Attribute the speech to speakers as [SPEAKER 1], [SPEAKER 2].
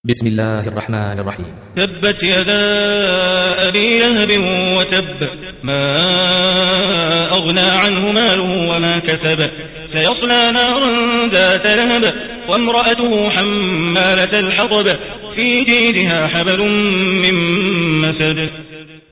[SPEAKER 1] بسم الله الرحمن الرحيم.
[SPEAKER 2] تبت يدا أبي لهب وتب، ما أغنى عنه ماله وما كسب، سيصلى نارا ذات لهب وامرأته حمالة الحطب، في جيدها حبل من مسد.